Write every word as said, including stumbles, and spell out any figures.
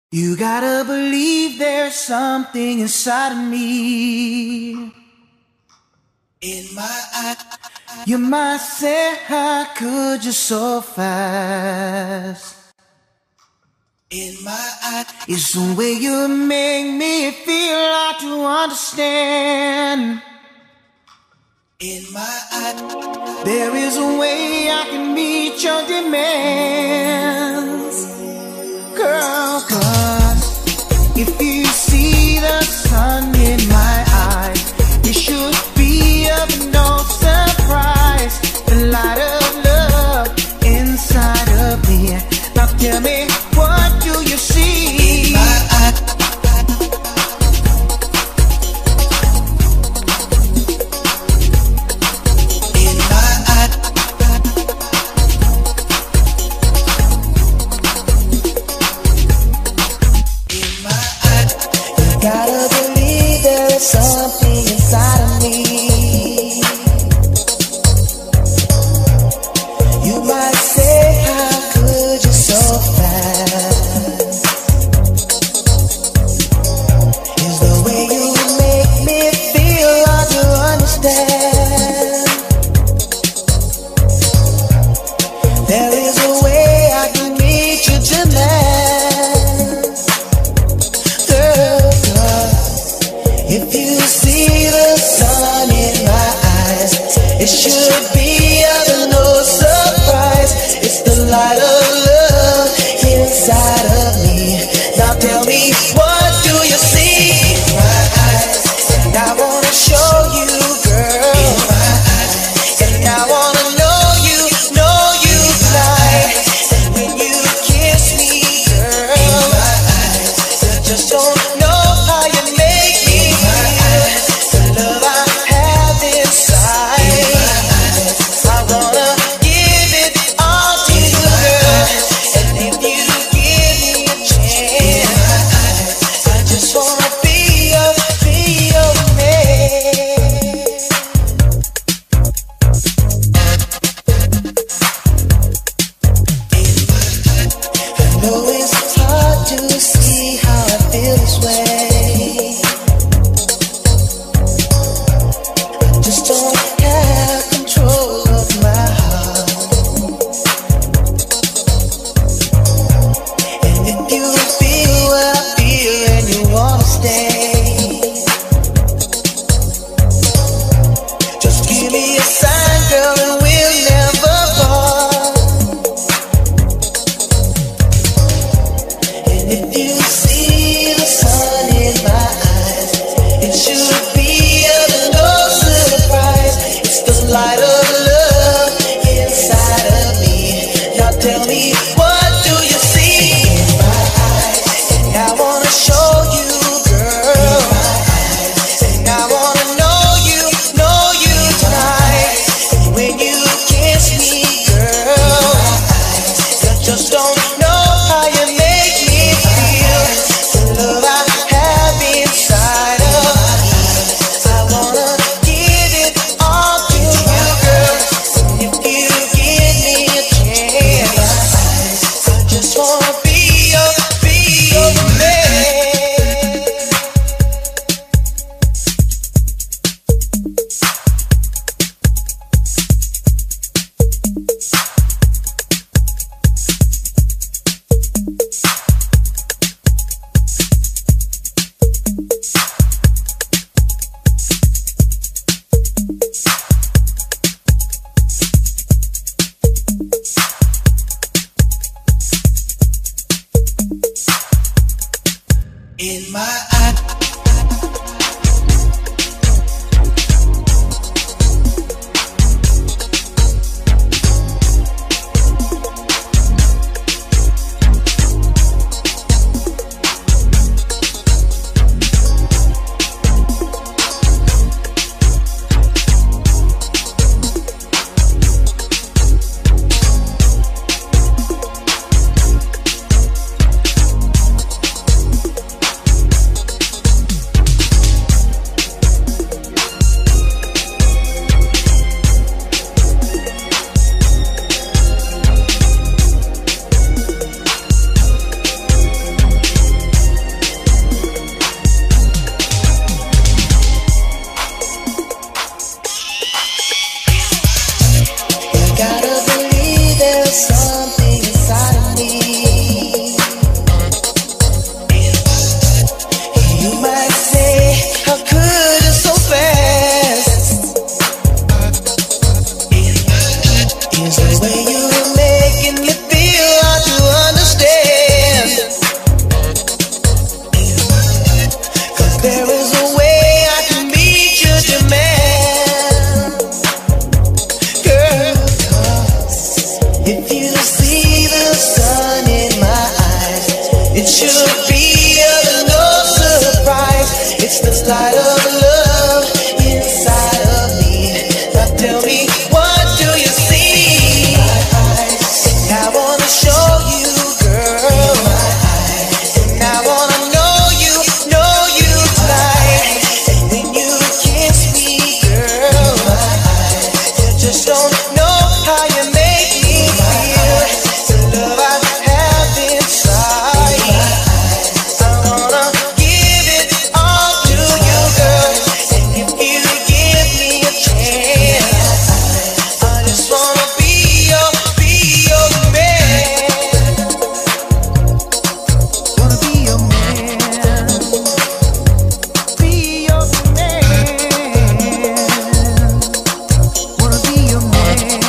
You gotta believe there's something inside of me. In my eye, you might say, how could you so fast? In my eye, it's the way you make me feel like to understand. In my eye, there is a way I can meet your demands, girl. Cause if you see the sun in my eyes, it should be of no surprise. The light of love inside of me. Now tell me, what do you see? In my eye. In my eye. In my eye. You gotta believe there is something inside of me. You might say, how could you so fast? Is the way you make me feel hard to understand. There is a way I can meet you tonight, girl. If you see the sun in my eyes, it should be of no surprise. It's the light of love inside of me. Now tell me, what do you see in my eyes? And I wanna show you, girl, in my eyes. And I wanna know you, know you tonight. And when you kiss me, girl, in my eyes, you just don't know how you make me feel. The love I have inside, in my eyes, I wanna give it all to you, girl. And if you give me a chance, I just wanna be your, be your man. I know it's hard to see how I feel this way. I just don't have control of my heart. And if you feel what I feel and you wanna stay, just give me a sign, girl, and we'll never part. And if you see the sun in my eyes, it should be of no surprise. It's the light of love inside of me. Now tell me, what do you see in my eyes? And I wanna show you, girl, and I wanna know you, know you tonight. And when you kiss me, girl, you just don't know how you make me feel. The love I have inside of me, I wanna give it all to you, girl. And if you give me a chance, I just wanna be your, be your man. In my eye. should be of no surprise. It's the light of love inside of me. Now tell me, what do you see? And I wanna show you, girl. And I wanna know you, know you tonight. And when you kiss me, girl, you just don't know how you make me feel. The love I have inside, I wanna give it all to you, girl. And if you give me a chance, I just wanna be your, be your man. Wanna be your man, be your man. Wanna be your man.